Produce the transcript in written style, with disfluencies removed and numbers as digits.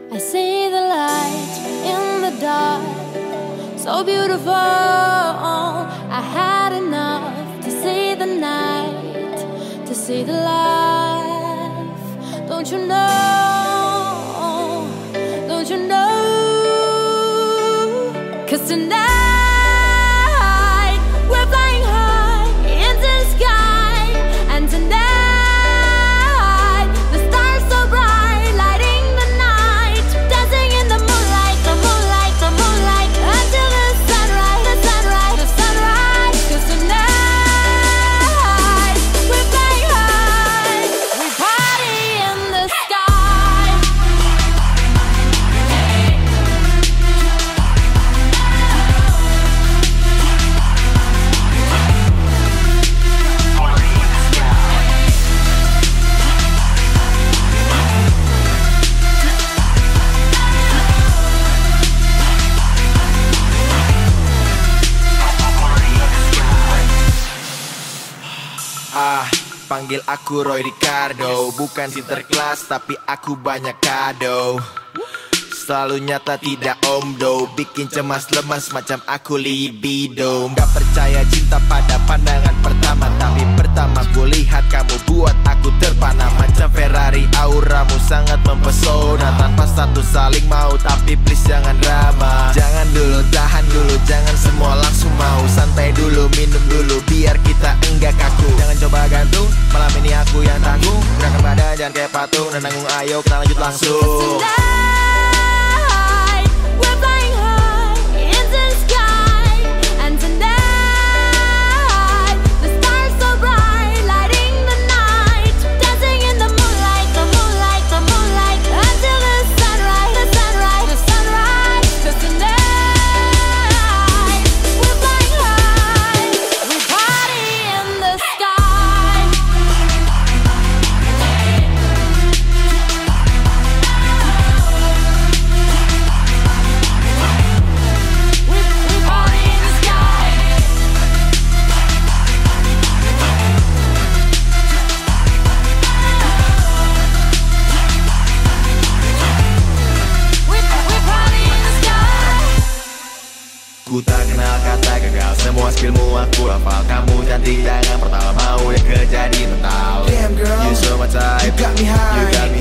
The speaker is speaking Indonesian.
I see the light in the dark, so beautiful. I had enough to see the night, to see the life. Don't you know? Don't you know? 'Cause tonight we're flying high into the sky, and tonight the stars so bright, lighting the night, dancing in the moonlight, the moonlight, the moonlight, until the sunrise, the sunrise, the sunrise. 'Cause tonight we're flying high, we party in the sky. Panggil aku Roy Ricardo, bukan sinterklas tapi aku banyak kado. Selalu nyata tidak omdo, bikin cemas lemas macam aku libido. Gak percaya cinta pada pandangan pertama, tapi pertama ku lihat kamu buat aku terpana. Macam Ferrari auramu sangat mempesona, tanpa satu saling mau, tapi please jangan drama. Jangan dulu, tahan dulu, jangan semua langsung mau. Santai dulu, minum dulu, biar kita enggak kaku. Jangan coba gantung, malam ini aku yang tanggung. Gerakan badan jangan kayak patung, dan nanggung, ayo kita lanjut langsung. We're flying high into the sky, and tonight the stars so bright, lighting the night, dancing in the moonlight, the moonlight, the moonlight, until the sunrise, the sunrise, the sunrise. 'Cause tonight we're flying high, we party in the sky. We party in the sky. We party in the sky. Ku tak kenal kata gagal, semua skillmu aku hafal. Kamu cantik jangan pertama mau yang kejadi mental. Damn girl, You so my type, you got me high. you got me